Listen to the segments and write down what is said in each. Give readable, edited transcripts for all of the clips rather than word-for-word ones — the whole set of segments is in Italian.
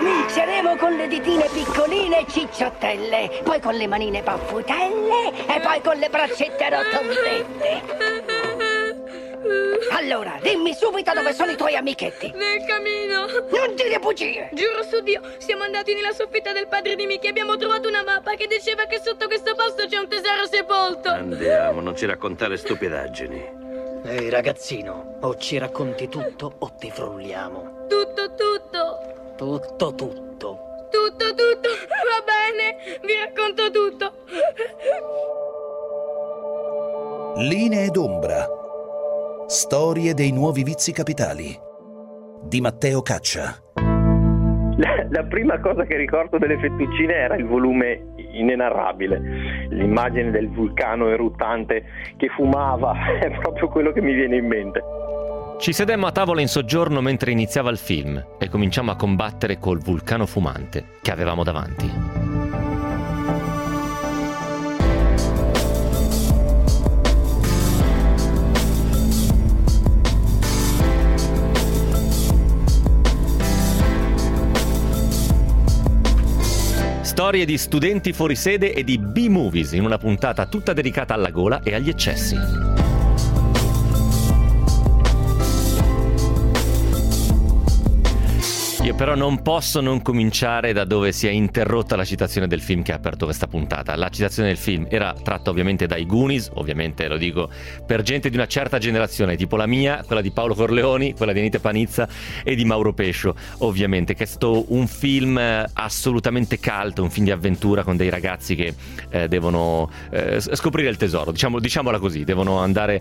Cominceremo con le ditine piccoline e cicciottelle, poi con le manine paffutelle e poi con le braccette rotondette. Allora, dimmi subito dove sono i tuoi amichetti. Nel camino. Non dire bugie. Giuro su Dio, siamo andati nella soffitta del padre di Mickey e abbiamo trovato una mappa che diceva che sotto questo posto c'è un tesoro sepolto. Andiamo, non ci raccontare stupidaggini. Ehi ragazzino, o ci racconti tutto o ti frulliamo. Tutto. Tutto. Va bene, vi racconto tutto. Linee d'ombra. Storie dei nuovi vizi capitali di Matteo Caccia. La prima cosa che ricordo delle fettuccine era il volume inenarrabile. L'immagine del vulcano eruttante che fumava è proprio quello che mi viene in mente. Ci sedemmo a tavola in soggiorno mentre iniziava il film e cominciamo a combattere col vulcano fumante che avevamo davanti. Storie di studenti fuori sede e di B-movies in una puntata tutta dedicata alla gola e agli eccessi. Io però non posso non cominciare da dove si è interrotta la citazione del film che ha aperto questa puntata. La citazione del film era tratta ovviamente dai Goonies, ovviamente lo dico per gente di una certa generazione, tipo la mia, quella di Paolo Corleoni, quella di Anita Panizza e di Mauro Pescio, ovviamente, che è stato un film assolutamente cult, un film di avventura con dei ragazzi che devono scoprire il tesoro, diciamola così, devono andare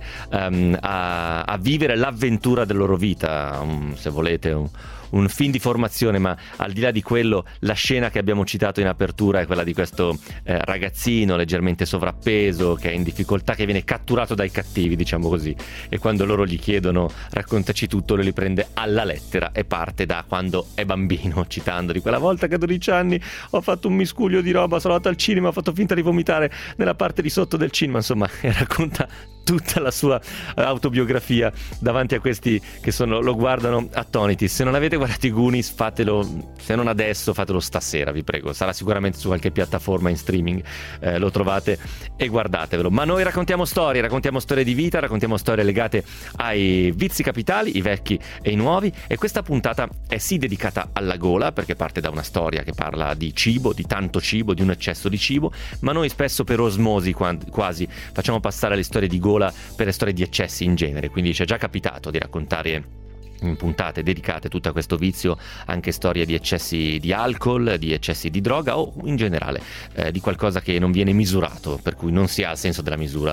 a vivere l'avventura della loro vita, se volete un film di formazione, ma al di là di quello la scena che abbiamo citato in apertura è quella di questo ragazzino leggermente sovrappeso che è in difficoltà, che viene catturato dai cattivi, diciamo così, e quando loro gli chiedono raccontaci tutto, lui li prende alla lettera e parte da quando è bambino, citando di quella volta che a 12 anni ho fatto un miscuglio di roba, sono andato al cinema, ho fatto finta di vomitare nella parte di sotto del cinema, insomma, e racconta tutta la sua autobiografia davanti a questi che lo guardano attoniti. Se non avete guardato i Goonies, fatelo, se non adesso fatelo stasera, vi prego, sarà sicuramente su qualche piattaforma in streaming, lo trovate e guardatevelo. Ma noi raccontiamo storie di vita, raccontiamo storie legate ai vizi capitali, i vecchi e i nuovi, e questa puntata è sì dedicata alla gola, perché parte da una storia che parla di cibo, di tanto cibo, di un eccesso di cibo, ma noi spesso per osmosi quasi facciamo passare le storie di gola per le storie di eccessi in genere, quindi ci è già capitato di raccontare in puntate dedicate tutto a questo vizio anche storie di eccessi di alcol, di eccessi di droga o in generale di qualcosa che non viene misurato, per cui non si ha il senso della misura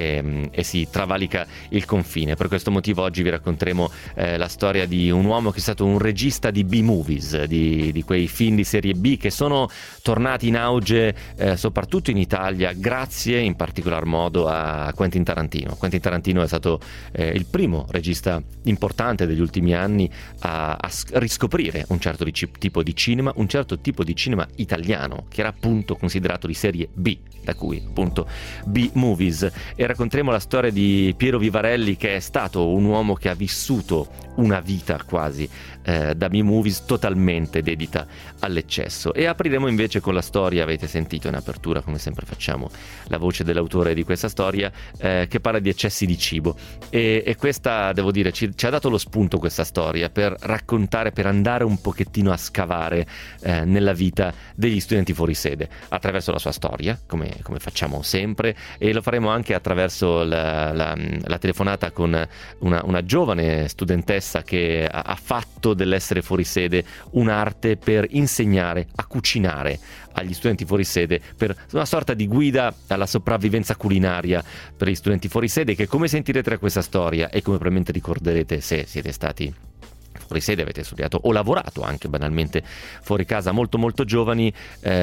e si travalica il confine. Per questo motivo oggi vi racconteremo la storia di un uomo che è stato un regista di B-movies, di quei film di serie B che sono tornati in auge soprattutto in Italia grazie in particolar modo a Quentin Tarantino. Quentin Tarantino è stato il primo regista importante degli ultimi anni a riscoprire un certo tipo di cinema, un certo tipo di cinema italiano che era appunto considerato di serie B, da cui appunto B-movies. E racconteremo la storia di Piero Vivarelli, che è stato un uomo che ha vissuto una vita quasi da B-movies totalmente dedita all'eccesso, e apriremo invece con la storia, avete sentito in apertura come sempre facciamo la voce dell'autore di questa storia, che parla di eccessi di cibo, e questa devo dire ci ha dato lo spunto questa storia per raccontare, per andare un pochettino a scavare nella vita degli studenti fuori sede attraverso la sua storia, come facciamo sempre, e lo faremo anche attraverso la telefonata con una giovane studentessa che ha fatto dell'essere fuori sede un'arte per insegnare a cucinare agli studenti fuori sede, per una sorta di guida alla sopravvivenza culinaria per gli studenti fuori sede, che, come sentirete da questa storia e come probabilmente ricorderete se siete stati fuori sede, avete studiato o lavorato anche banalmente fuori casa molto molto giovani,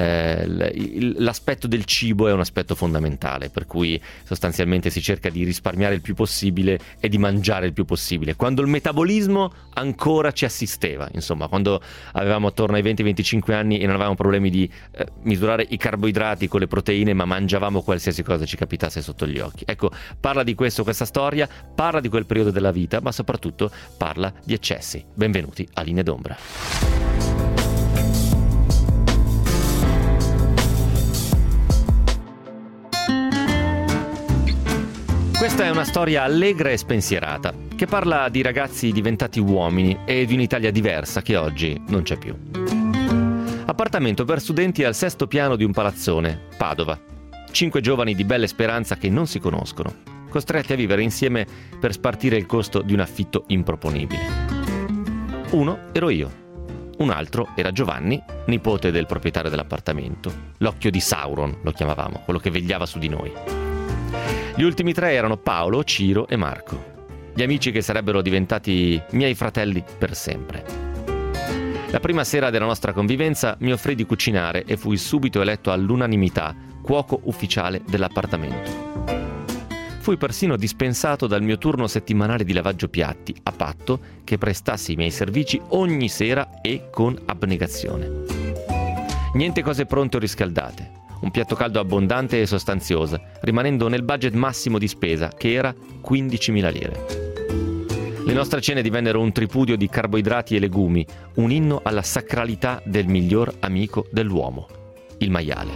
l'aspetto del cibo è un aspetto fondamentale, per cui sostanzialmente si cerca di risparmiare il più possibile e di mangiare il più possibile, quando il metabolismo ancora ci assisteva, insomma, quando avevamo attorno ai 20-25 anni e non avevamo problemi di misurare i carboidrati con le proteine, ma mangiavamo qualsiasi cosa ci capitasse sotto gli occhi. Ecco, parla di questo questa storia, parla di quel periodo della vita, ma soprattutto parla di eccessi. Benvenuti a Linee d'ombra. Questa è una storia allegra e spensierata, che parla di ragazzi diventati uomini e di un'Italia diversa che oggi non c'è più. Appartamento per studenti al 6° piano di un palazzone, Padova. 5 giovani di bella speranza che non si conoscono, costretti a vivere insieme per spartire il costo di un affitto improponibile. Uno ero io, un altro era Giovanni, nipote del proprietario dell'appartamento. L'occhio di Sauron lo chiamavamo, quello che vegliava su di noi. Gli ultimi 3 erano Paolo, Ciro e Marco, gli amici che sarebbero diventati miei fratelli per sempre. La prima sera della nostra convivenza mi offrì di cucinare e fui subito eletto all'unanimità cuoco ufficiale dell'appartamento. Fui persino dispensato dal mio turno settimanale di lavaggio piatti, a patto che prestassi i miei servizi ogni sera e con abnegazione. Niente cose pronte o riscaldate. Un piatto caldo abbondante e sostanzioso, rimanendo nel budget massimo di spesa, che era 15.000 lire. Le nostre cene divennero un tripudio di carboidrati e legumi, un inno alla sacralità del miglior amico dell'uomo, il maiale.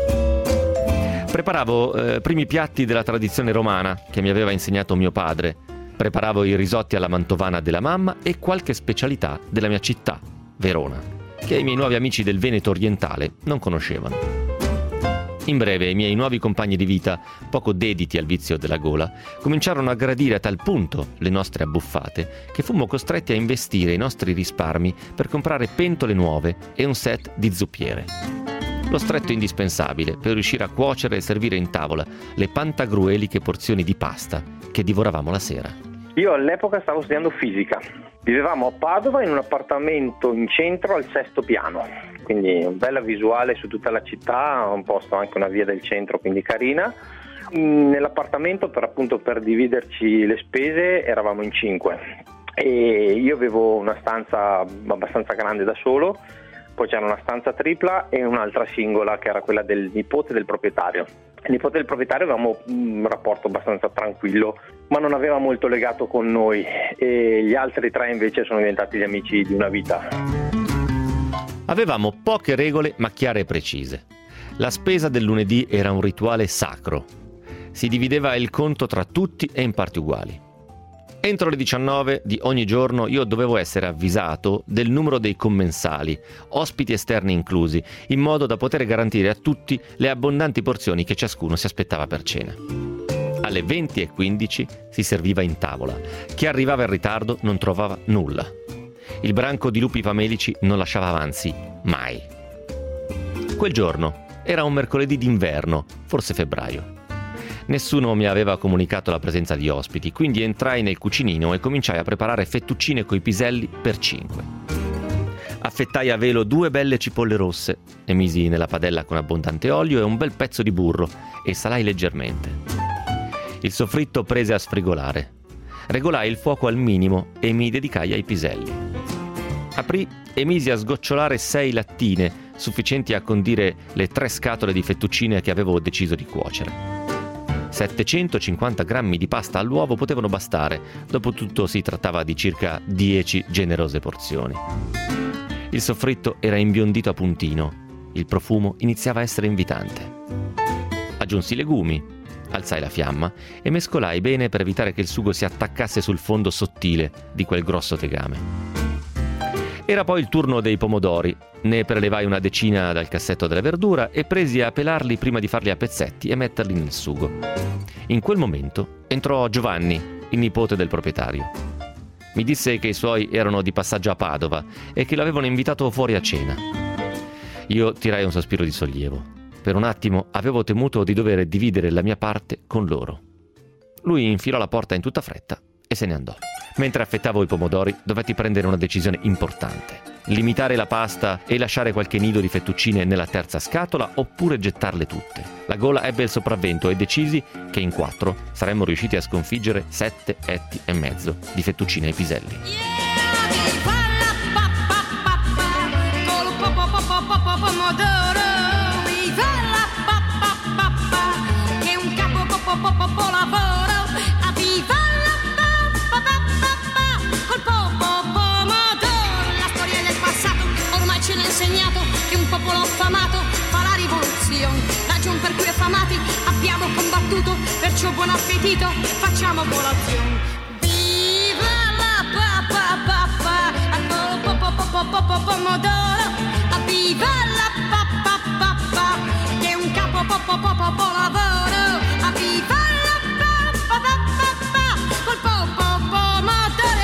Preparavo primi piatti della tradizione romana che mi aveva insegnato mio padre. Preparavo i risotti alla mantovana della mamma e qualche specialità della mia città, Verona, che i miei nuovi amici del Veneto orientale non conoscevano. In breve, i miei nuovi compagni di vita, poco dediti al vizio della gola, cominciarono a gradire a tal punto le nostre abbuffate che fummo costretti a investire i nostri risparmi per comprare pentole nuove e un set di zuppiere. Lo stretto indispensabile per riuscire a cuocere e servire in tavola le pantagrueliche porzioni di pasta che divoravamo la sera. Io all'epoca stavo studiando fisica. Vivevamo a Padova in un appartamento in centro al 6° piano, quindi una bella visuale su tutta la città, un posto anche una via del centro, quindi carina. Nell'appartamento, per dividerci le spese, eravamo in 5 e io avevo una stanza abbastanza grande da solo, poi c'era una stanza tripla e un'altra singola che era quella del nipote del proprietario. Il nipote del proprietario avevamo un rapporto abbastanza tranquillo, ma non aveva molto legato con noi, e gli altri 3 invece sono diventati gli amici di una vita. Avevamo poche regole ma chiare e precise. La spesa del lunedì era un rituale sacro. Si divideva il conto tra tutti e in parti uguali. Entro le 19 di ogni giorno io dovevo essere avvisato del numero dei commensali, ospiti esterni inclusi, in modo da poter garantire a tutti le abbondanti porzioni che ciascuno si aspettava per cena. Alle 20:15 si serviva in tavola. Chi arrivava in ritardo non trovava nulla. Il branco di lupi famelici non lasciava avanzi mai. Quel giorno era un mercoledì d'inverno, forse febbraio. Nessuno mi aveva comunicato la presenza di ospiti, quindi entrai nel cucinino e cominciai a preparare fettuccine coi piselli per 5. Affettai a velo 2 belle cipolle rosse e misi nella padella con abbondante olio e un bel pezzo di burro e salai leggermente. Il soffritto prese a sfrigolare. Regolai il fuoco al minimo e mi dedicai ai piselli. Aprì e misi a sgocciolare 6 lattine, sufficienti a condire le 3 scatole di fettuccine che avevo deciso di cuocere. 750 grammi di pasta all'uovo potevano bastare, dopotutto si trattava di circa 10 generose porzioni. Il soffritto era imbiondito a puntino, il profumo iniziava a essere invitante. Aggiunsi i legumi, alzai la fiamma e mescolai bene per evitare che il sugo si attaccasse sul fondo sottile di quel grosso tegame. Era poi il turno dei pomodori, ne prelevai una decina dal cassetto della verdura e presi a pelarli prima di farli a pezzetti e metterli nel sugo. In quel momento entrò Giovanni, il nipote del proprietario. Mi disse che i suoi erano di passaggio a Padova e che l'avevano invitato fuori a cena. Io tirai un sospiro di sollievo. Per un attimo avevo temuto di dover dividere la mia parte con loro. Lui infilò la porta in tutta fretta e se ne andò. Mentre affettavo i pomodori, dovetti prendere una decisione importante. Limitare la pasta e lasciare qualche nido di fettuccine nella terza scatola oppure gettarle tutte. La gola ebbe il sopravvento e decisi che in 4 saremmo riusciti a sconfiggere 7 etti e mezzo di fettuccine ai piselli. mi ha insegnato che un popolo affamato fa la rivoluzione. Ragion per cui affamati abbiamo combattuto, perciò buon appetito, facciamo colazione. Viva la pomodoro, viva la che è un capo lavoro, viva la col pomodoro.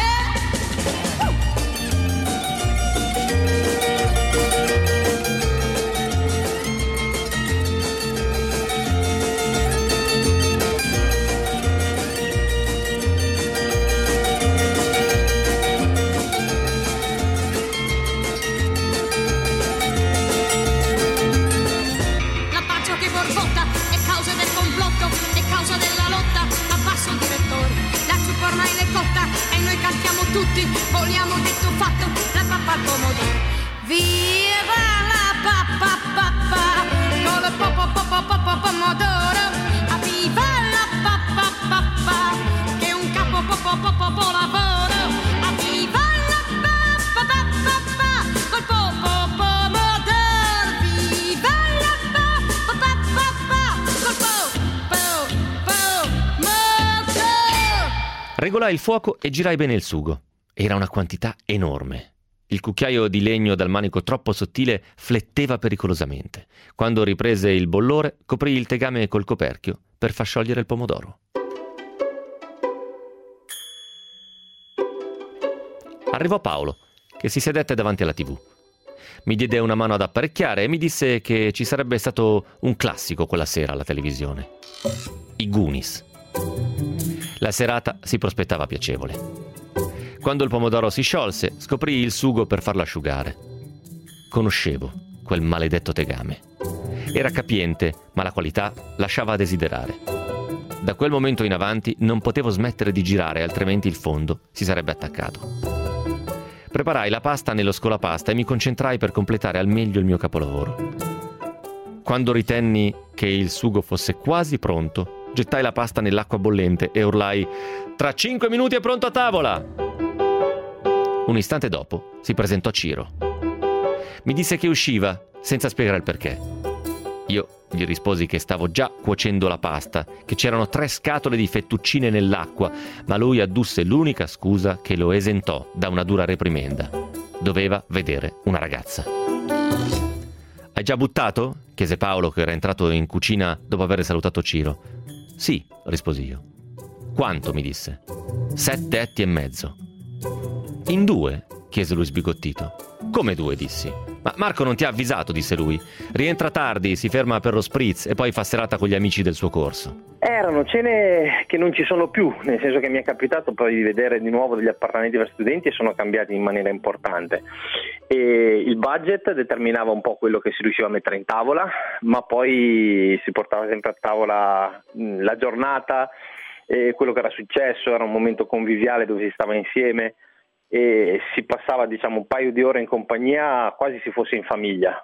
E noi cantiamo tutti, vogliamo detto fatto, la pappa al pomodoro. Viva la pappa, con il pomodoro. Viva la pappa, che è un capo lavoro. Viva la pappa, col pomodoro. Viva la pappa, col pomodoro. Regolai il fuoco e girai bene il sugo. Era una quantità enorme. Il cucchiaio di legno dal manico troppo sottile fletteva pericolosamente. Quando riprese il bollore, coprì il tegame col coperchio per far sciogliere il pomodoro. Arrivò Paolo, che si sedette davanti alla TV. Mi diede una mano ad apparecchiare e mi disse che ci sarebbe stato un classico quella sera alla televisione. I Goonies. La serata si prospettava piacevole. Quando il pomodoro si sciolse, scoprì il sugo per farlo asciugare. Conoscevo quel maledetto tegame. Era capiente, ma la qualità lasciava a desiderare. Da quel momento in avanti non potevo smettere di girare, altrimenti il fondo si sarebbe attaccato. Preparai la pasta nello scolapasta e mi concentrai per completare al meglio il mio capolavoro. Quando ritenni che il sugo fosse quasi pronto, gettai la pasta nell'acqua bollente e urlai: «Tra 5 minuti è pronto a tavola!» Un istante dopo si presentò Ciro. Mi disse che usciva, senza spiegare il perché. Io gli risposi che stavo già cuocendo la pasta, che c'erano 3 scatole di fettuccine nell'acqua, ma lui addusse l'unica scusa che lo esentò da una dura reprimenda. Doveva vedere una ragazza. «Hai già buttato?» chiese Paolo, che era entrato in cucina dopo aver salutato Ciro. «Sì», risposi io. «Quanto?» mi disse. 7 etti e mezzo. «In 2?» chiese lui sbigottito. «Come 2?» dissi. «Ma Marco non ti ha avvisato?» disse lui. «Rientra tardi, si ferma per lo spritz e poi fa serata con gli amici del suo corso». Erano cene che non ci sono più, nel senso che mi è capitato poi di vedere di nuovo degli appartamenti per studenti e sono cambiati in maniera importante. E il budget determinava un po' quello che si riusciva a mettere in tavola, ma poi si portava sempre a tavola la giornata e quello che era successo, era un momento conviviale dove si stava insieme e si passava, diciamo, un paio di ore in compagnia, quasi si fosse in famiglia.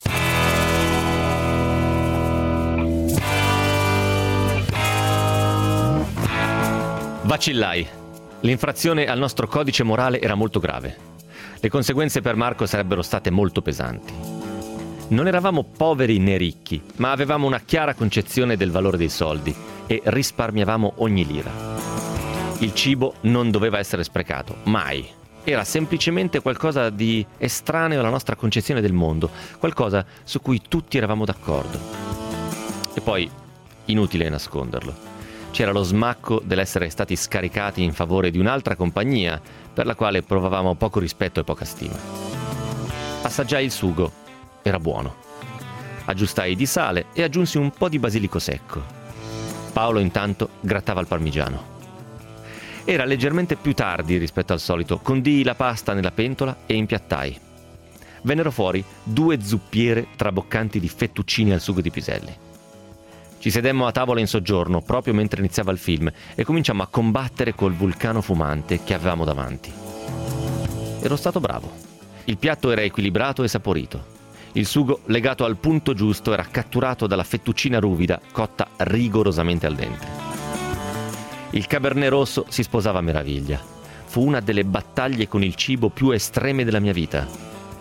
Vacillai. L'infrazione al nostro codice morale era molto grave. Le conseguenze per Marco sarebbero state molto pesanti. Non eravamo poveri né ricchi, ma avevamo una chiara concezione del valore dei soldi e risparmiavamo ogni lira. Il cibo non doveva essere sprecato, mai. Era semplicemente qualcosa di estraneo alla nostra concezione del mondo, qualcosa su cui tutti eravamo d'accordo. E poi, inutile nasconderlo, c'era lo smacco dell'essere stati scaricati in favore di un'altra compagnia per la quale provavamo poco rispetto e poca stima. Assaggiai il sugo, era buono. Aggiustai di sale e aggiunsi un po' di basilico secco. Paolo intanto grattava il parmigiano. Era leggermente più tardi rispetto al solito, condii la pasta nella pentola e impiattai. Vennero fuori 2 zuppiere traboccanti di fettuccini al sugo di piselli. Ci sedemmo a tavola in soggiorno proprio mentre iniziava il film e cominciammo a combattere col vulcano fumante che avevamo davanti. Ero stato bravo. Il piatto era equilibrato e saporito. Il sugo, legato al punto giusto, era catturato dalla fettuccina ruvida cotta rigorosamente al dente. Il Cabernet rosso si sposava a meraviglia. Fu una delle battaglie con il cibo più estreme della mia vita.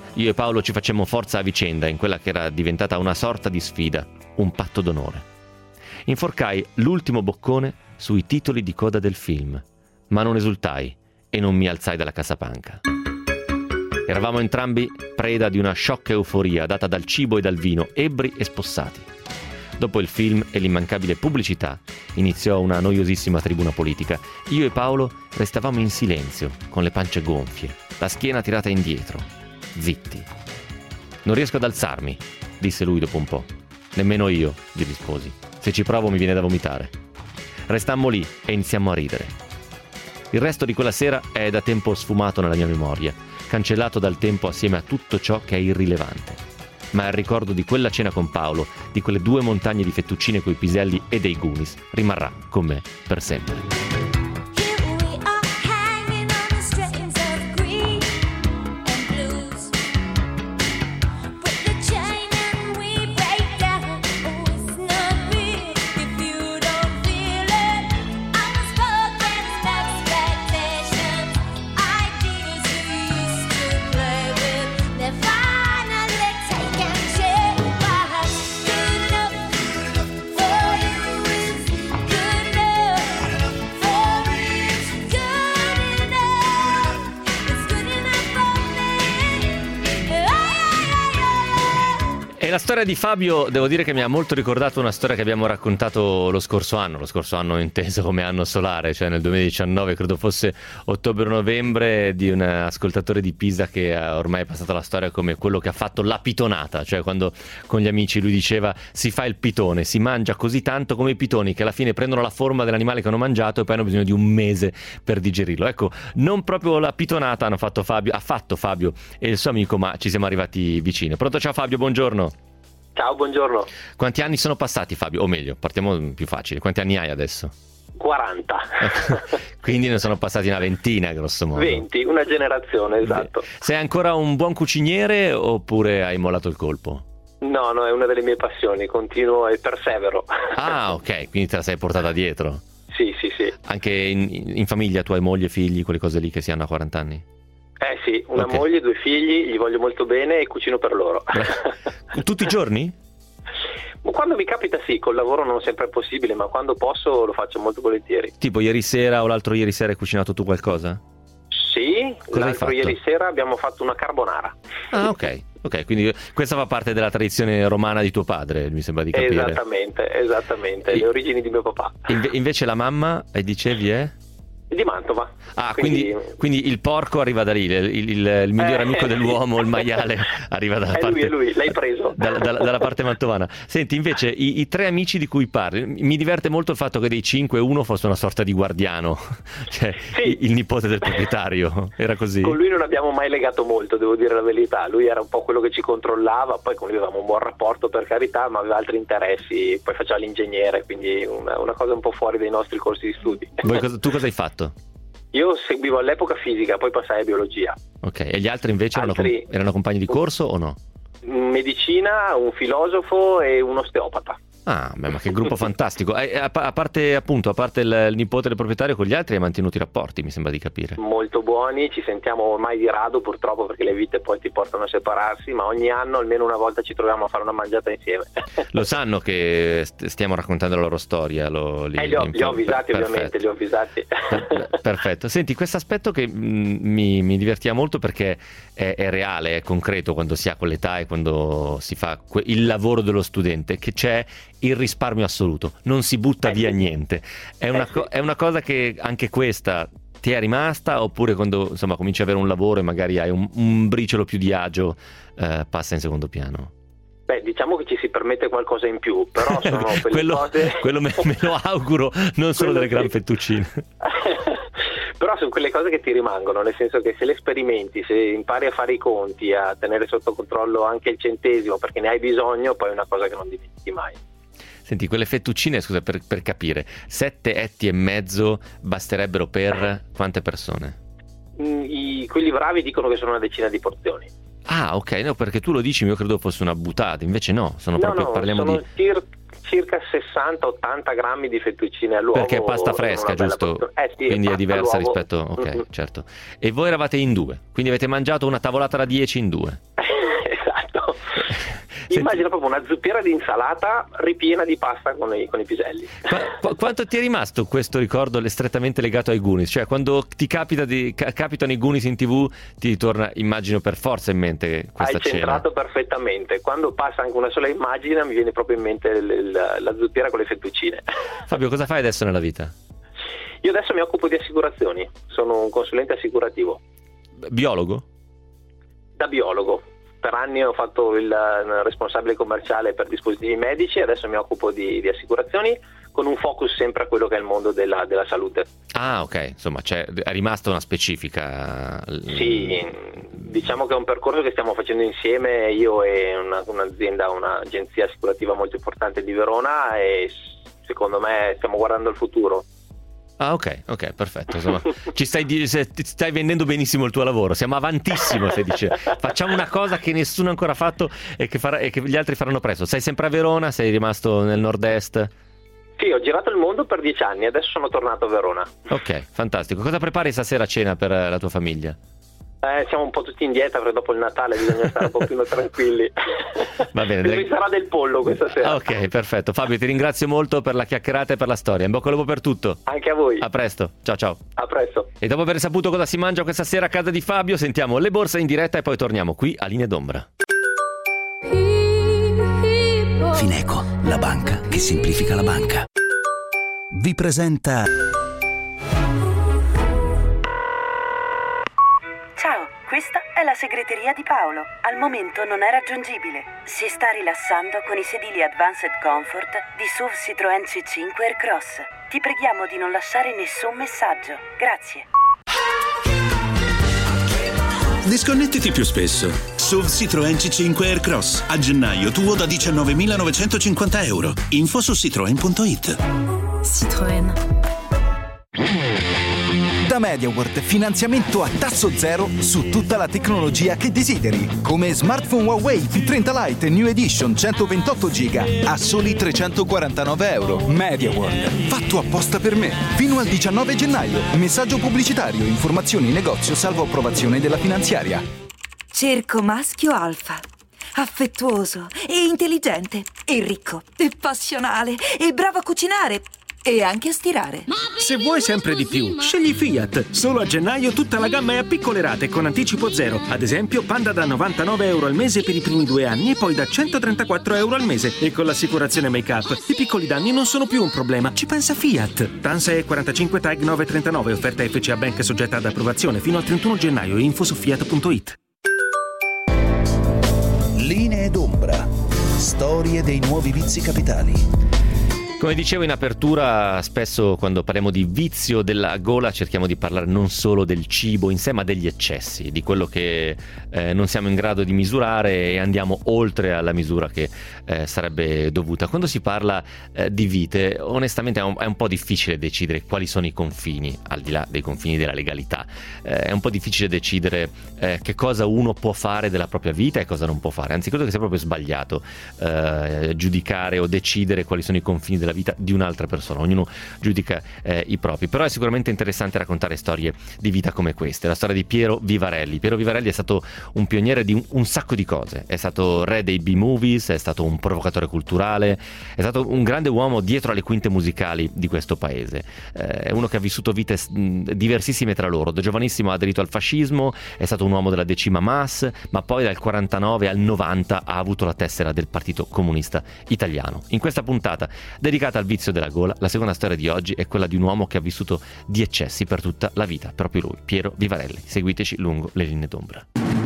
io e Paolo ci facemmo forza a vicenda in quella che era diventata una sorta di sfida, un patto d'onore. Inforcai l'ultimo boccone sui titoli di coda del film, ma non esultai e non mi alzai dalla cassapanca. Eravamo entrambi preda di una sciocca euforia data dal cibo e dal vino, ebbri e spossati. Dopo il film e l'immancabile pubblicità, iniziò una noiosissima tribuna politica. Io e Paolo restavamo in silenzio, con le pance gonfie, la schiena tirata indietro, zitti. «Non riesco ad alzarmi», disse lui dopo un po'. «Nemmeno io», gli risposi. «Se ci provo mi viene da vomitare». Restammo lì e iniziammo a ridere. Il resto di quella sera è da tempo sfumato nella mia memoria, cancellato dal tempo assieme a tutto ciò che è irrilevante. Ma il ricordo di quella cena con Paolo, di quelle 2 montagne di fettuccine coi piselli e dei Goonies, rimarrà con me per sempre. E la storia di Fabio, devo dire che mi ha molto ricordato una storia che abbiamo raccontato lo scorso anno inteso come anno solare, cioè nel 2019, credo fosse ottobre-novembre, di un ascoltatore di Pisa che ormai è passato alla storia come quello che ha fatto la pitonata, cioè quando con gli amici lui diceva si fa il pitone, si mangia così tanto come i pitoni che alla fine prendono la forma dell'animale che hanno mangiato e poi hanno bisogno di un mese per digerirlo. Ecco, non proprio la pitonata ha fatto Fabio e il suo amico, ma ci siamo arrivati vicino. Pronto, ciao Fabio, buongiorno. Ciao, buongiorno. Quanti anni sono passati, Fabio? O meglio, partiamo più facile. Quanti anni hai adesso? 40. Quindi ne sono passati una ventina, grosso modo. 20, una generazione, esatto. Sei ancora un buon cuciniere oppure hai mollato il colpo? No, è una delle mie passioni, continuo e persevero. Ah, ok, quindi te la sei portata dietro. Sì. Anche in famiglia tu hai moglie, figli, quelle cose lì che si hanno a 40 anni? Sì, una moglie, 2 figli, gli voglio molto bene e cucino per loro. Tutti i giorni? Quando mi capita sì, col lavoro non sempre è possibile, ma quando posso lo faccio molto volentieri. Tipo ieri sera o l'altro ieri sera hai cucinato tu qualcosa? Sì, cosa l'altro ieri sera abbiamo fatto una carbonara. Ah, ok, quindi questa fa parte della tradizione romana di tuo padre, mi sembra di capire. Esattamente, le origini di mio papà. Invece la mamma, dicevi, è? Di Mantova. Ah, quindi il porco arriva da lì, il miglior amico dell'uomo, il maiale, arriva dalla parte... È lui, l'hai preso. Dalla parte mantovana. Senti, invece, i 3 amici di cui parli, mi diverte molto il fatto che dei 5 uno fosse una sorta di guardiano, cioè sì. Il nipote del proprietario, era così? Con lui non abbiamo mai legato molto, devo dire la verità, lui era un po' quello che ci controllava, poi con lui avevamo un buon rapporto per carità, ma aveva altri interessi, poi faceva l'ingegnere, quindi una cosa un po' fuori dai nostri corsi di studi. Tu cosa hai fatto? Io seguivo all'epoca fisica, poi passai a biologia. Ok, e gli altri invece erano compagni di corso o no? Medicina, un filosofo e un osteopata. Ah, beh, ma che gruppo fantastico. A parte il nipote del proprietario, con gli altri hai mantenuto i rapporti, mi sembra di capire. Molto buoni, ci sentiamo ormai di rado purtroppo perché le vite poi ti portano a separarsi, ma ogni anno almeno una volta ci troviamo a fare una mangiata insieme. Lo sanno che stiamo raccontando la loro storia? Li ho avvisati, ovviamente, li ho avvisati. Perfetto. Senti, questo aspetto che mi divertiva molto perché è reale, è concreto quando si ha quell'età e quando si fa il lavoro dello studente, che c'è il risparmio assoluto, non si butta via niente. È una cosa che anche questa ti è rimasta, oppure quando insomma cominci ad avere un lavoro e magari hai un briciolo più di agio passa in secondo piano? Beh, diciamo che ci si permette qualcosa in più, però sono quelle cose... Quello me lo auguro, non solo delle gran fettuccine. Però sono quelle cose che ti rimangono, nel senso che se le sperimenti, se impari a fare i conti, a tenere sotto controllo anche il centesimo perché ne hai bisogno, poi è una cosa che non dimentichi mai. Senti, quelle fettuccine, scusa, per capire, 7 etti e mezzo basterebbero per quante persone? Quelli bravi dicono che sono una decina di porzioni. Ah, ok, no, perché tu lo dici, io credo fosse una buttata, invece no, parliamo sono di... circa 60-80 grammi di fettuccine all'uovo. Perché è pasta fresca, giusto? Sì, quindi è diversa all'uovo. rispetto... Ok, certo. E voi eravate in 2, quindi avete mangiato una tavolata da 10 in 2. Immagina proprio una zuppiera di insalata ripiena di pasta con i piselli. Quanto ti è rimasto questo ricordo strettamente legato ai Goonies? Cioè, quando ti capitano i Goonies in TV, ti torna, immagino, per forza in mente questa Hai centrato perfettamente. Quando passa anche una sola immagine mi viene proprio in mente la zuppiera con le fettuccine. Fabio, cosa fai adesso nella vita? Io adesso mi occupo di assicurazioni, sono un consulente assicurativo. Biologo? Da biologo. Per anni ho fatto il responsabile commerciale per dispositivi medici e adesso mi occupo di assicurazioni, con un focus sempre a quello che è il mondo della salute. Ah, ok, insomma è rimasta una specifica. Sì, diciamo che è un percorso che stiamo facendo insieme, io e un'azienda, un'agenzia assicurativa molto importante di Verona, e secondo me stiamo guardando il futuro. Ah, ok, perfetto. Insomma, stai vendendo benissimo il tuo lavoro. Siamo avantissimo, se dice. Facciamo una cosa che nessuno ha ancora fatto e che gli altri faranno presto. Sei sempre a Verona? Sei rimasto nel nord-est? Sì, ho girato il mondo per 10 anni, adesso sono tornato a Verona. Ok, fantastico. Cosa prepari stasera a cena per la tua famiglia? Siamo un po' tutti in dieta perché dopo il Natale bisogna stare un po' più tranquilli. Va bene, Ci sarà del pollo questa sera. Ok, perfetto. Fabio, ti ringrazio molto per la chiacchierata e per la storia. In bocca al lupo per tutto. Anche a voi. A presto. Ciao. A presto. E dopo aver saputo cosa si mangia questa sera a casa di Fabio, sentiamo le borse in diretta e poi torniamo qui a Linee d'Ombra. Fineco, la banca che semplifica la banca, vi presenta... Ciao, questa è la segreteria di Paolo. Al momento non è raggiungibile. Si sta rilassando con i sedili Advanced Comfort di SUV Citroën C5 Aircross. Ti preghiamo di non lasciare nessun messaggio. Grazie. Disconnettiti più spesso. SUV Citroën C5 Aircross. A gennaio tuo da 19.950 euro. Info su citroen.it. Citroën. Da MediaWorld, finanziamento a tasso zero su tutta la tecnologia che desideri, come smartphone Huawei P30 Lite New Edition 128 GB a soli 349 euro. MediaWorld, fatto apposta per me. Fino al 19 gennaio. Messaggio pubblicitario, informazioni in negozio salvo approvazione della finanziaria. Cerco maschio alfa. Affettuoso e intelligente e ricco e passionale e bravo a cucinare e anche a stirare. Se vuoi sempre di più, scegli Fiat. Solo a gennaio tutta la gamma è a piccole rate con anticipo zero. Ad esempio, Panda da 99 euro al mese per i primi 2 anni e poi da 134 euro al mese. E con l'assicurazione Make-up, i piccoli danni non sono più un problema. Ci pensa Fiat. TANSA E45 TAG 939, offerta FCA Bank soggetta ad approvazione fino al 31 gennaio. Info su fiat.it. Linee d'Ombra. Storie dei nuovi vizi capitali. Come dicevo in apertura, spesso quando parliamo di vizio della gola cerchiamo di parlare non solo del cibo in sé, ma degli eccessi, di quello che non siamo in grado di misurare e andiamo oltre alla misura che sarebbe dovuta. Quando si parla di vite, onestamente è un po' difficile decidere quali sono i confini, al di là dei confini della legalità. È un po' difficile decidere che cosa uno può fare della propria vita e cosa non può fare. Anzi, credo che sia proprio sbagliato giudicare o decidere quali sono i confini della vita di un'altra persona. Ognuno giudica i propri. Però è sicuramente interessante raccontare storie di vita come queste. La storia di Piero Vivarelli. Piero Vivarelli è stato un pioniere di un sacco di cose. È stato re dei B-movies, è stato un provocatore culturale, è stato un grande uomo dietro alle quinte musicali di questo paese. È uno che ha vissuto vite diversissime tra loro. Da giovanissimo ha aderito al fascismo, è stato un uomo della decima MAS, ma poi dal 49 al 90 ha avuto la tessera del Partito Comunista Italiano. In questa puntata dedicata al vizio della gola, la seconda storia di oggi è quella di un uomo che ha vissuto di eccessi per tutta la vita, proprio lui, Piero Vivarelli. Seguiteci lungo le linee d'ombra.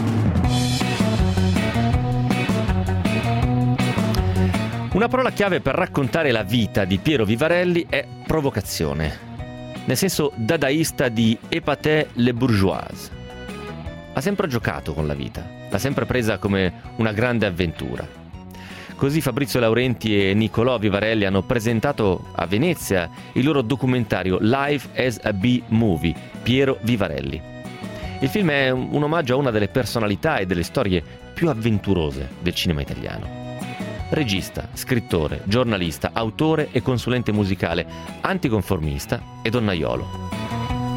Una parola chiave per raccontare la vita di Piero Vivarelli è provocazione, nel senso dadaista di épater les bourgeois. Ha sempre giocato con la vita, l'ha sempre presa come una grande avventura. Così Fabrizio Laurenti e Niccolò Vivarelli hanno presentato a Venezia il loro documentario Life as a B-Movie, Piero Vivarelli. Il film è un omaggio a una delle personalità e delle storie più avventurose del cinema italiano. Regista, scrittore, giornalista, autore e consulente musicale, anticonformista e donnaiolo.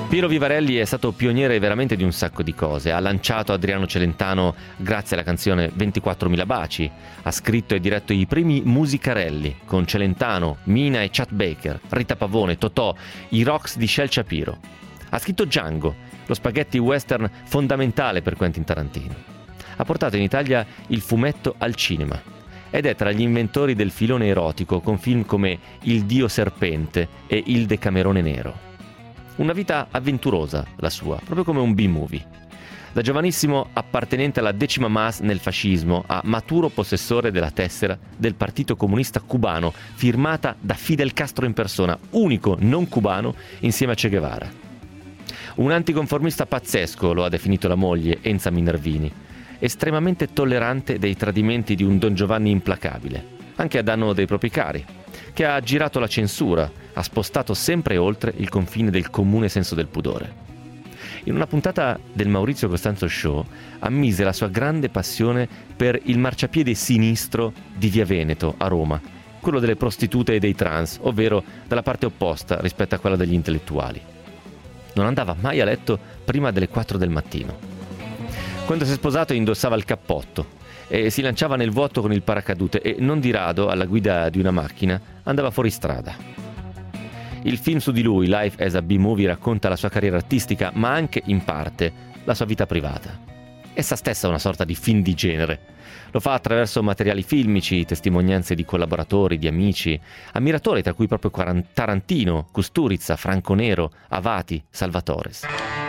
Piero Vivarelli è stato pioniere veramente di un sacco di cose. Ha lanciato Adriano Celentano grazie alla canzone 24.000 baci, ha scritto e diretto i primi musicarelli con Celentano, Mina e Chet Baker, Rita Pavone, Totò, i Rocks di Shel Shapiro. Ha scritto Django, lo spaghetti western fondamentale per Quentin Tarantino. Ha portato in Italia il fumetto al cinema ed è tra gli inventori del filone erotico con film come Il Dio Serpente e Il Decamerone Nero. Una vita avventurosa, la sua, proprio come un B-movie. Da giovanissimo appartenente alla 10ª MAS nel fascismo, a maturo possessore della tessera del Partito Comunista Cubano, firmata da Fidel Castro in persona, unico non cubano insieme a Che Guevara. Un anticonformista pazzesco, lo ha definito la moglie, Enza Minervini, estremamente tollerante dei tradimenti di un Don Giovanni implacabile, anche a danno dei propri cari, che ha aggirato la censura, ha spostato sempre oltre il confine del comune senso del pudore. In una puntata del Maurizio Costanzo Show ammise la sua grande passione per il marciapiede sinistro di Via Veneto a Roma, quello delle prostitute e dei trans, ovvero dalla parte opposta rispetto a quella degli intellettuali. Non andava mai a letto prima delle 4 del mattino. Quando si è sposato indossava il cappotto e si lanciava nel vuoto con il paracadute e non di rado, alla guida di una macchina, andava fuori strada. Il film su di lui, Life as a B-Movie, racconta la sua carriera artistica, ma anche, in parte, la sua vita privata. Essa stessa è una sorta di film di genere. Lo fa attraverso materiali filmici, testimonianze di collaboratori, di amici, ammiratori tra cui proprio Tarantino, Kusturica, Franco Nero, Avati, Salvatores.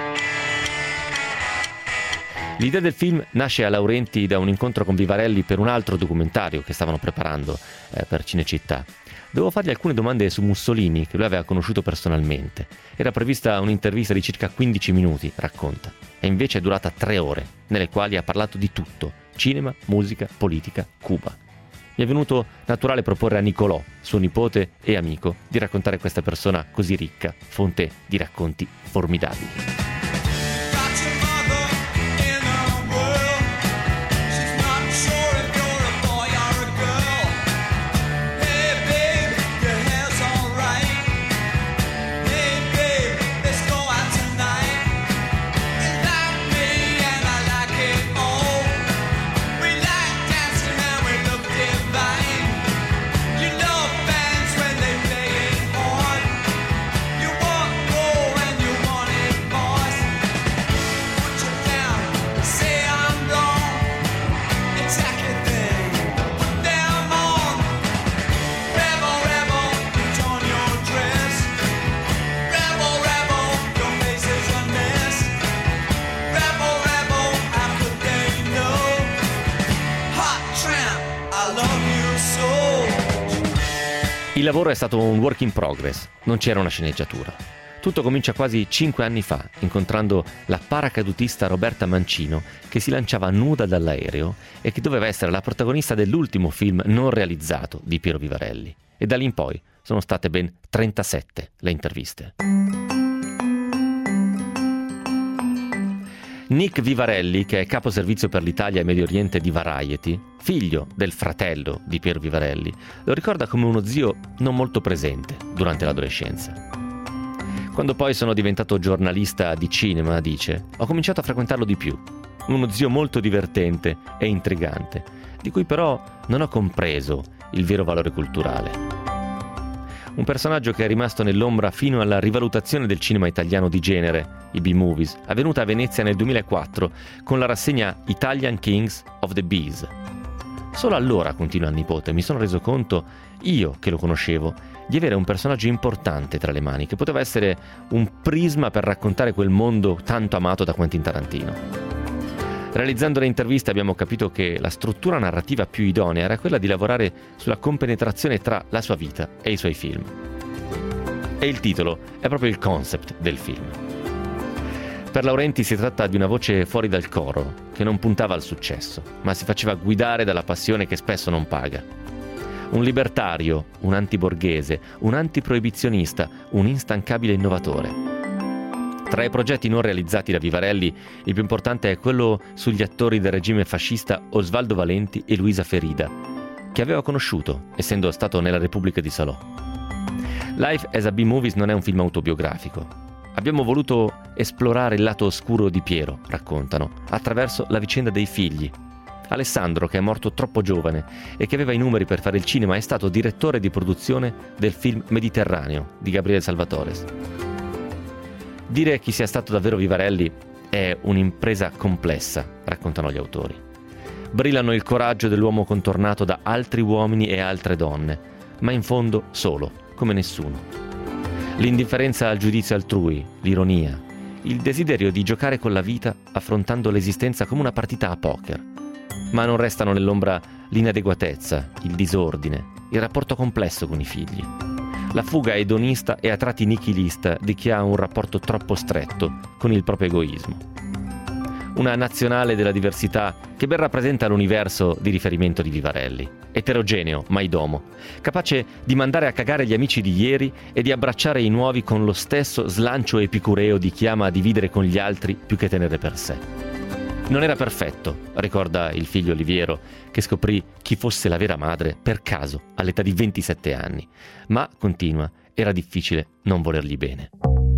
L'idea del film nasce a Laurenti da un incontro con Vivarelli per un altro documentario che stavano preparando per Cinecittà. Dovevo fargli alcune domande su Mussolini, che lui aveva conosciuto personalmente. Era prevista un'intervista di circa 15 minuti, racconta, e invece è durata 3 ore, nelle quali ha parlato di tutto: cinema, musica, politica, Cuba. Mi è venuto naturale proporre a Nicolò, suo nipote e amico, di raccontare questa persona così ricca, fonte di racconti formidabili. Il lavoro è stato un work in progress, non c'era una sceneggiatura. Tutto comincia quasi 5 anni fa, incontrando la paracadutista Roberta Mancino, che si lanciava nuda dall'aereo e che doveva essere la protagonista dell'ultimo film non realizzato di Piero Vivarelli. E da lì in poi sono state ben 37 le interviste. Nick Vivarelli, che è capo servizio per l'Italia e Medio Oriente di Variety, figlio del fratello di Piero Vivarelli, lo ricorda come uno zio non molto presente durante l'adolescenza. Quando poi sono diventato giornalista di cinema, dice, ho cominciato a frequentarlo di più. Uno zio molto divertente e intrigante, di cui però non ho compreso il vero valore culturale. Un personaggio che è rimasto nell'ombra fino alla rivalutazione del cinema italiano di genere, i B-movies, avvenuta a Venezia nel 2004 con la rassegna Italian Kings of the Bees. Solo allora, continua il nipote, mi sono reso conto, io che lo conoscevo, di avere un personaggio importante tra le mani, che poteva essere un prisma per raccontare quel mondo tanto amato da Quentin Tarantino. Realizzando le interviste abbiamo capito che la struttura narrativa più idonea era quella di lavorare sulla compenetrazione tra la sua vita e i suoi film. E il titolo è proprio il concept del film. Per Laurenti si tratta di una voce fuori dal coro, che non puntava al successo, ma si faceva guidare dalla passione che spesso non paga. Un libertario, un antiborghese, un antiproibizionista, un instancabile innovatore. Tra i progetti non realizzati da Vivarelli, il più importante è quello sugli attori del regime fascista Osvaldo Valenti e Luisa Ferida, che aveva conosciuto, essendo stato nella Repubblica di Salò. Life as a B-Movies non è un film autobiografico. Abbiamo voluto esplorare il lato oscuro di Piero, raccontano, attraverso la vicenda dei figli. Alessandro, che è morto troppo giovane e che aveva i numeri per fare il cinema, è stato direttore di produzione del film Mediterraneo di Gabriele Salvatores. Dire chi sia stato davvero Vivarelli è un'impresa complessa, raccontano gli autori. Brillano il coraggio dell'uomo contornato da altri uomini e altre donne, ma in fondo solo, come nessuno. L'indifferenza al giudizio altrui, l'ironia, il desiderio di giocare con la vita affrontando l'esistenza come una partita a poker. Ma non restano nell'ombra l'inadeguatezza, il disordine, il rapporto complesso con i figli. La fuga edonista e a tratti nichilista di chi ha un rapporto troppo stretto con il proprio egoismo. Una nazionale della diversità che ben rappresenta l'universo di riferimento di Vivarelli. Eterogeneo, maidomo, capace di mandare a cagare gli amici di ieri e di abbracciare i nuovi con lo stesso slancio epicureo di chi ama a dividere con gli altri più che tenere per sé. Non era perfetto, ricorda il figlio Oliviero, che scoprì chi fosse la vera madre per caso all'età di 27 anni. Ma, continua, era difficile non volergli bene.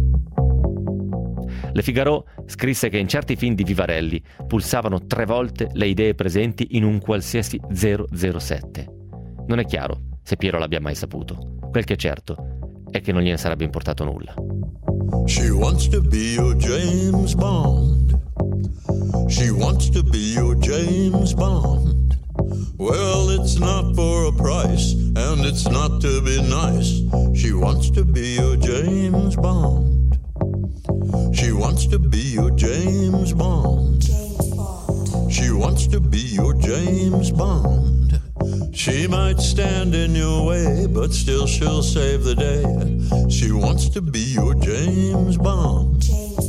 Le Figaro scrisse che in certi film di Vivarelli pulsavano 3 volte le idee presenti in un qualsiasi 007. Non è chiaro se Piero l'abbia mai saputo. Quel che è certo è che non gliene sarebbe importato nulla. She wants to be your James Bond. She wants to be your James Bond. Well, it's not for a price, and it's not to be nice. She wants to be your James Bond. She wants to be your James Bond. She wants to be your James Bond. She might stand in your way, but still she'll save the day. She wants to be your James Bond.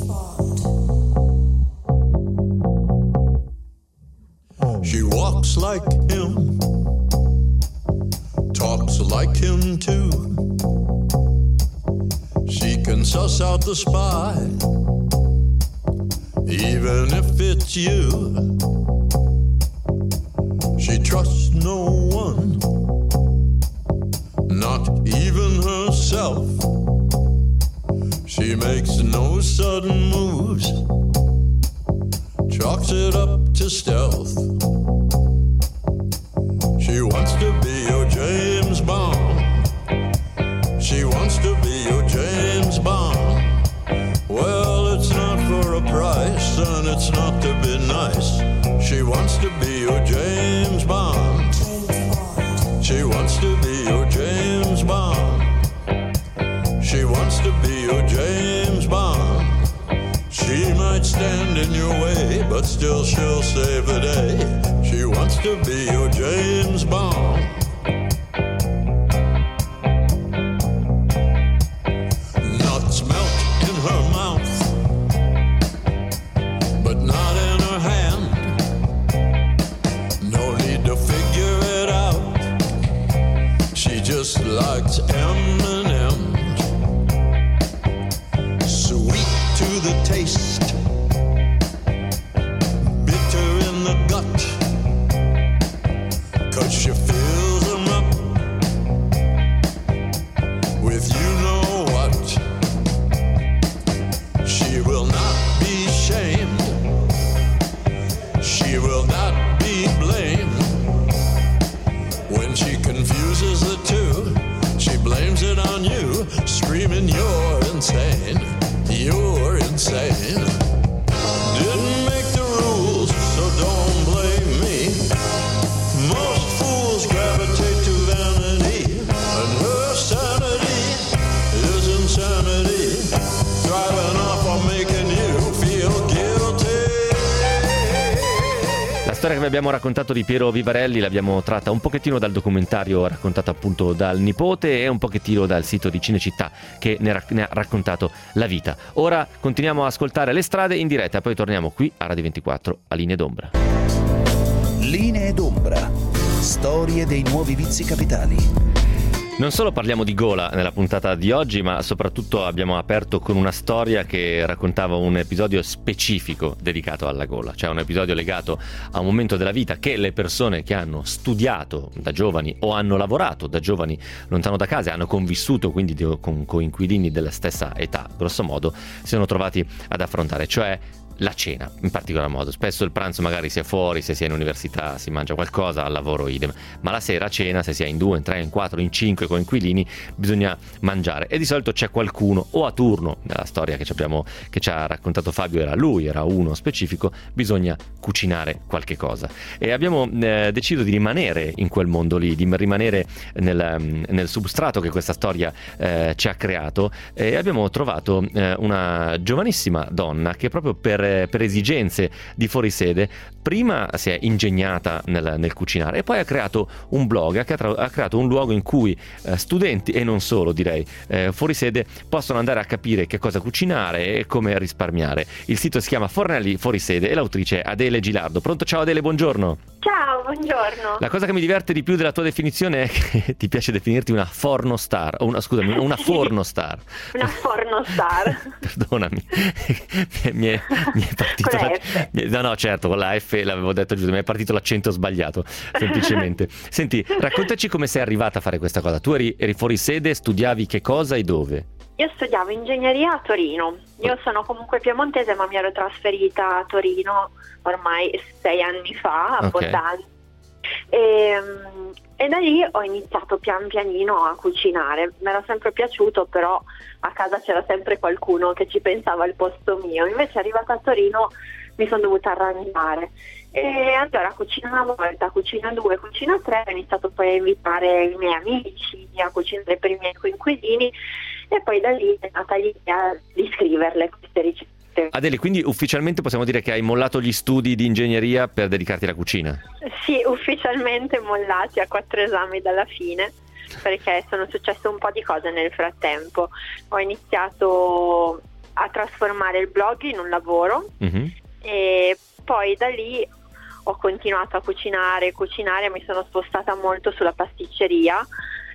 She walks like him, talks like him too. She can suss out the spy, even if it's you. She trusts no one, not even herself. She makes no sudden moves, chalks it up to stealth. She wants to be your James Bond. She wants to be your James Bond. Well, it's not for a price, and it's not to be nice. She wants to be your James Bond. She wants to be your James Bond. She wants to be your James Bond. She might stand in your way, but still she'll save the day. She wants to be your James Bond. Nuts melt in her mouth, but not in her hand. No need to figure it out. She just likes M&M's. Sweet to the taste, bitter in the gut, 'cause she fills them up with you know what. She will not be shamed, she will not be blamed. When she confuses the two, she blames it on you, screaming you're insane, you're insane. Didn't make the rules, so don't blame me. Most fools gravitate to vanity, and her sanity is insanity, driving off or making you feel guilty. La storia che vi abbiamo raccontato di Piero Vivarelli l'abbiamo tratta un pochettino dal documentario raccontato appunto dal nipote e un pochettino dal sito di Cinecittà che ne ha raccontato la vita. Ora continuiamo a ascoltare Le Strade in diretta, poi torniamo qui a Radio 24 a Linee d'Ombra. Linee d'Ombra. Storie dei nuovi vizi capitali. Non solo parliamo di gola nella puntata di oggi, ma soprattutto abbiamo aperto con una storia che raccontava un episodio specifico dedicato alla gola, cioè un episodio legato a un momento della vita che le persone che hanno studiato da giovani o hanno lavorato da giovani lontano da casa, hanno convissuto quindi con coinquilini della stessa età, grosso modo, si sono trovati ad affrontare, cioè la cena in particolar modo. Spesso il pranzo magari si è fuori, se si è in università si mangia qualcosa, al lavoro idem, ma la sera a cena, se si è in 2, in 3, in 4, in 5 coinquilini, bisogna mangiare e di solito c'è qualcuno o a turno. Nella storia che ci ha raccontato Fabio era uno specifico, bisogna cucinare qualche cosa e abbiamo deciso di rimanere in quel mondo lì, di rimanere nel substrato che questa storia ci ha creato e abbiamo trovato una giovanissima donna che proprio per esigenze di fuorisede prima si è ingegnata nel cucinare e poi ha creato un blog, ha creato un luogo in cui studenti e non solo, direi, fuorisede possono andare a capire che cosa cucinare e come risparmiare. Il sito si chiama Fornelli Fuorisede e l'autrice è Adele Gilardo. Pronto? Ciao Adele, buongiorno. Ciao, buongiorno. La cosa che mi diverte di più della tua definizione è che ti piace definirti una fornostar, o una fornostar. Una fornostar. Perdonami, mi è partito no, certo, con la F l'avevo detto giusto, mi è partito l'accento sbagliato, semplicemente. Senti, raccontaci come sei arrivata a fare questa cosa. Tu eri fuori sede, studiavi che cosa e dove? Io studiavo ingegneria a Torino. Io sono comunque piemontese, ma mi ero trasferita a Torino ormai 6 anni fa, abbondanti. E da lì ho iniziato pian pianino a cucinare. Mi era sempre piaciuto, però a casa c'era sempre qualcuno che ci pensava al posto mio. Invece arrivata a Torino mi sono dovuta arrangiare. E allora cucina una volta, cucina 2, cucina 3, ho iniziato poi a invitare i miei amici a cucinare per i miei coinquilini e poi da lì è nata l'idea di scriverle queste ricette. Adele, quindi ufficialmente possiamo dire che hai mollato gli studi di ingegneria per dedicarti alla cucina? Sì, ufficialmente mollati a 4 esami dalla fine, perché sono successe un po' di cose nel frattempo. Ho iniziato a trasformare il blog in un lavoro e poi da lì ho continuato a cucinare, mi sono spostata molto sulla pasticceria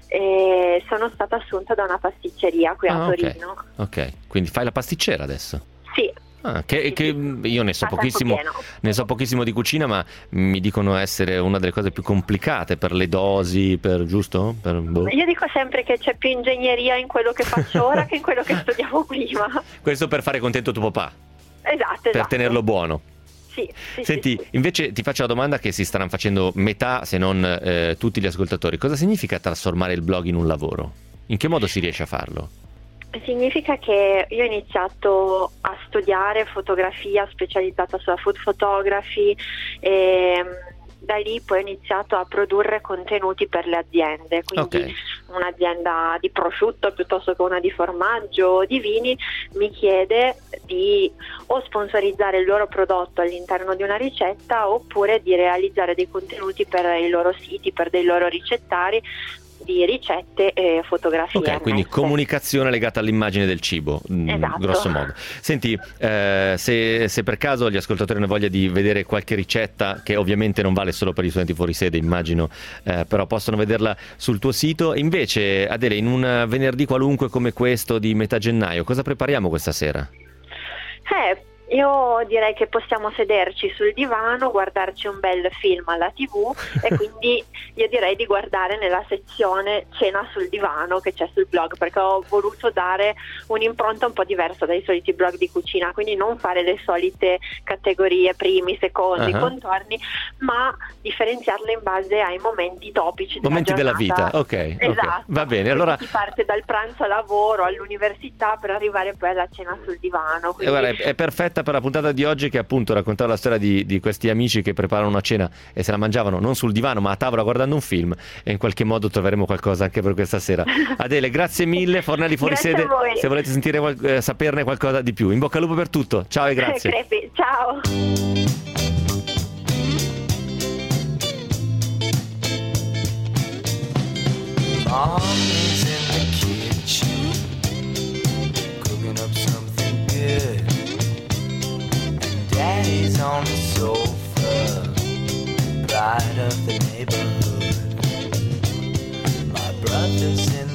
e sono stata assunta da una pasticceria qui a Torino. Ok, quindi fai la pasticcera adesso? Sì. Che io ne so pochissimo di cucina, ma mi dicono essere una delle cose più complicate per le dosi, giusto? Io dico sempre che c'è più ingegneria in quello che faccio ora che in quello che studiavo prima. Questo per fare contento tuo papà? Esatto. Per tenerlo buono? Sì. Senti, invece ti faccio la domanda che si staranno facendo metà, se non tutti gli ascoltatori. Cosa significa trasformare il blog in un lavoro? In che modo si riesce a farlo? Significa che io ho iniziato a studiare fotografia specializzata sulla food photography e da lì poi ho iniziato a produrre contenuti per le aziende, quindi un'azienda di prosciutto piuttosto che una di formaggio o di vini mi chiede di o sponsorizzare il loro prodotto all'interno di una ricetta oppure di realizzare dei contenuti per i loro siti, per dei loro ricettari di ricette e fotografie. Ok, quindi comunicazione legata all'immagine del cibo, esatto. Grosso modo. Senti, se per caso gli ascoltatori hanno voglia di vedere qualche ricetta, che ovviamente non vale solo per gli studenti fuori sede, immagino, però possono vederla sul tuo sito. Invece, Adele, in un venerdì qualunque come questo di metà gennaio, cosa prepariamo questa sera? Io direi che possiamo sederci sul divano, guardarci un bel film alla TV e quindi io direi di guardare nella sezione cena sul divano che c'è sul blog, perché ho voluto dare un'impronta un po' diversa dai soliti blog di cucina, quindi non fare le solite categorie primi, secondi, contorni, ma differenziarle in base ai momenti topici della vita. Ok, esatto. Va bene. Allora si parte dal pranzo a lavoro, all'università per arrivare poi alla cena sul divano. Quindi... Guarda, è perfetta per la puntata di oggi, che appunto raccontava la storia di questi amici che preparano una cena e se la mangiavano non sul divano ma a tavola guardando un film, e in qualche modo troveremo qualcosa anche per questa sera. Adele, grazie mille. Fornelli Fuorisede, se volete sentire saperne qualcosa di più. In bocca al lupo per tutto. Ciao e grazie. Crepi, ciao. Mommy's in the kitchen cooking up something good. Daddy's on the sofa, pride of the neighborhood. My brother's in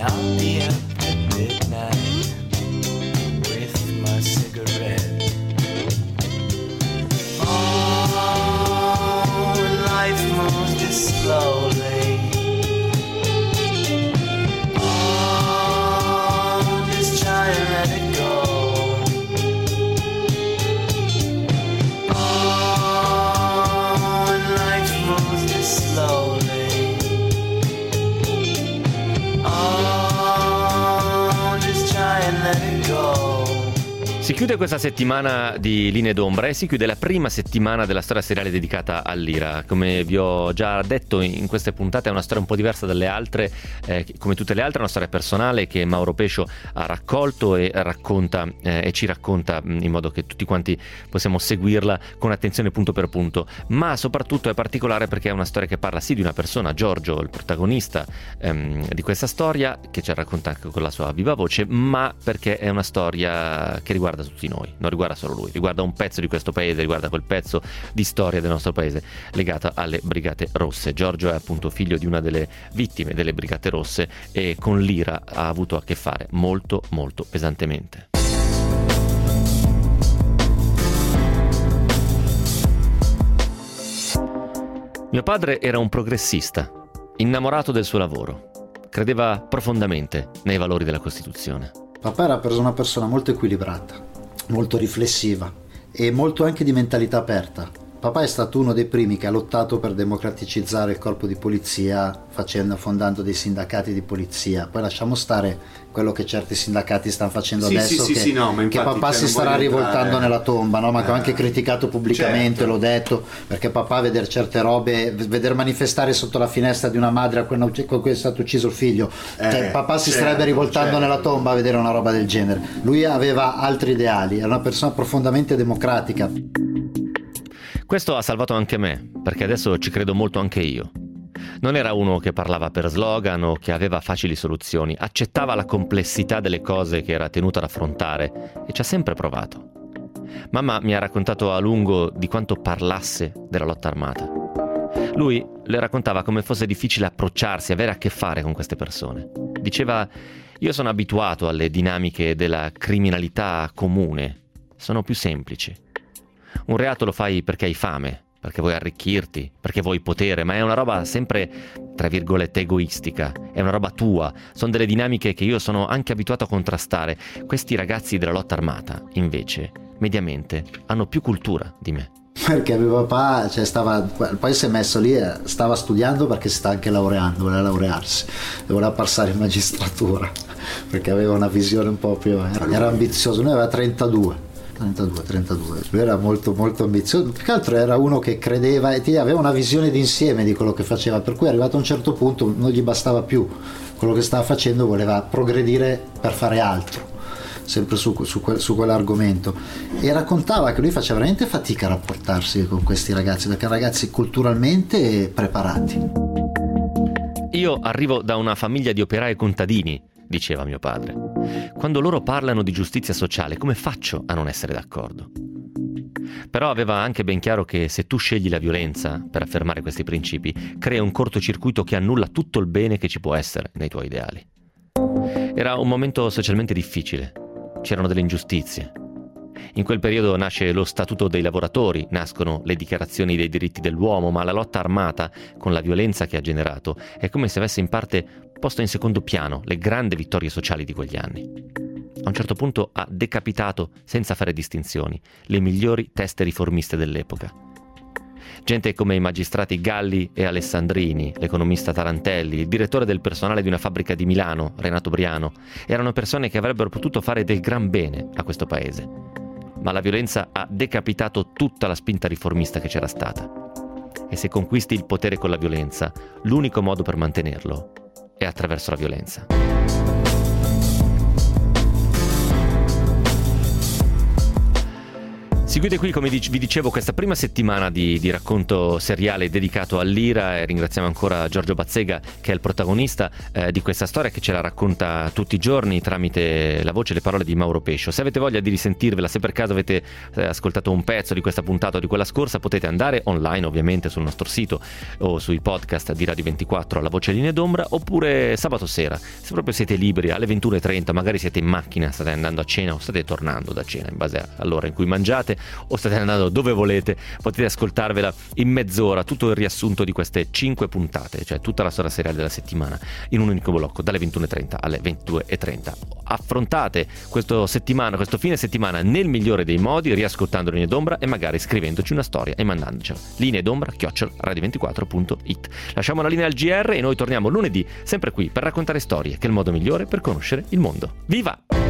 I'll be up at midnight with my cigarette. Oh, life moves just slowly. Oh, just try and let it go. Si chiude questa settimana di Linee d'Ombra e si chiude la prima settimana della storia seriale dedicata all'Ira. Come vi ho già detto in queste puntate, è una storia un po' diversa dalle altre, come tutte le altre, è una storia personale che Mauro Pescio ha raccolto e racconta e ci racconta in modo che tutti quanti possiamo seguirla con attenzione punto per punto, ma soprattutto è particolare perché è una storia che parla sì di una persona, Giorgio, il protagonista di questa storia, che ci racconta anche con la sua viva voce, ma perché è una storia che riguarda tutti noi, non riguarda solo lui, riguarda un pezzo di questo paese, riguarda quel pezzo di storia del nostro paese legata alle Brigate Rosse. Giorgio è appunto figlio di una delle vittime delle Brigate Rosse e con l'Ira ha avuto a che fare molto molto pesantemente. Mio padre era un progressista, innamorato del suo lavoro, credeva profondamente nei valori della Costituzione. Papà era una persona molto equilibrata, molto riflessiva e molto anche di mentalità aperta. Papà è stato uno dei primi che ha lottato per democraticizzare il corpo di polizia fondando dei sindacati di polizia. Poi lasciamo stare quello che certi sindacati stanno facendo adesso, che papà si starà rivoltando nella tomba, no? Ma che ho anche criticato pubblicamente, certo. L'ho detto, perché papà vedere certe robe, vedere manifestare sotto la finestra di una madre con cui è stato ucciso il figlio, cioè, papà si starebbe rivoltando nella tomba a vedere una roba del genere. Lui aveva altri ideali, era una persona profondamente democratica. Questo ha salvato anche me, perché adesso ci credo molto anche io. Non era uno che parlava per slogan o che aveva facili soluzioni, accettava la complessità delle cose che era tenuto ad affrontare e ci ha sempre provato. Mamma mi ha raccontato a lungo di quanto parlasse della lotta armata. Lui le raccontava come fosse difficile approcciarsi, avere a che fare con queste persone. Diceva: io sono abituato alle dinamiche della criminalità comune, sono più semplici. Un reato lo fai perché hai fame, perché vuoi arricchirti, perché vuoi potere, ma è una roba sempre, tra virgolette, egoistica, è una roba tua, sono delle dinamiche che io sono anche abituato a contrastare. Questi ragazzi della lotta armata, invece, mediamente, hanno più cultura di me. Perché mio papà, poi si è messo lì, stava studiando perché si sta anche laureando, voleva laurearsi, voleva passare in magistratura, perché aveva una visione un po' più, era ambizioso, lui aveva 32. Lui era molto molto ambizioso, più che altro era uno che credeva e aveva una visione d'insieme di quello che faceva, per cui arrivato a un certo punto non gli bastava più quello che stava facendo, voleva progredire per fare altro, sempre su quell'argomento, e raccontava che lui faceva veramente fatica a rapportarsi con questi ragazzi, perché ragazzi culturalmente preparati. Io arrivo da una famiglia di operai contadini, diceva mio padre. Quando loro parlano di giustizia sociale, come faccio a non essere d'accordo? Però aveva anche ben chiaro che se tu scegli la violenza per affermare questi principi, crea un cortocircuito che annulla tutto il bene che ci può essere nei tuoi ideali. Era un momento socialmente difficile, c'erano delle ingiustizie. In quel periodo nasce lo Statuto dei lavoratori, nascono le dichiarazioni dei diritti dell'uomo, ma la lotta armata, con la violenza che ha generato, è come se avesse in parte posto in secondo piano le grandi vittorie sociali di quegli anni. A un certo punto ha decapitato, senza fare distinzioni, le migliori teste riformiste dell'epoca. Gente come i magistrati Galli e Alessandrini, l'economista Tarantelli, il direttore del personale di una fabbrica di Milano, Renato Briano, erano persone che avrebbero potuto fare del gran bene a questo paese. Ma la violenza ha decapitato tutta la spinta riformista che c'era stata. E se conquisti il potere con la violenza, l'unico modo per mantenerlo è attraverso la violenza. Si chiude qui, come vi dicevo, questa prima settimana di racconto seriale dedicato all'Ira, e ringraziamo ancora Giorgio Bazzega, che è il protagonista di questa storia, che ce la racconta tutti i giorni tramite la voce e le parole di Mauro Pescio. Se avete voglia di risentirvela, se per caso avete ascoltato un pezzo di questa puntata o di quella scorsa, potete andare online ovviamente sul nostro sito o sui podcast di Radio 24 alla voce Linee d'Ombra, oppure sabato sera, se proprio siete liberi, alle 21:30, magari siete in macchina, state andando a cena o state tornando da cena, in base all'ora in cui mangiate, o state andando dove volete, potete ascoltarvela in mezz'ora, tutto il riassunto di queste 5 puntate, cioè tutta la storia seriale della settimana, in un unico blocco, dalle 21:30 alle 22:30. Affrontate questo fine settimana nel migliore dei modi, riascoltando Linee d'Ombra e magari scrivendoci una storia e mandandocela. lineedombra@radio24.it. Lasciamo la linea al GR e noi torniamo lunedì, sempre qui, per raccontare storie, che è il modo migliore per conoscere il mondo. Viva!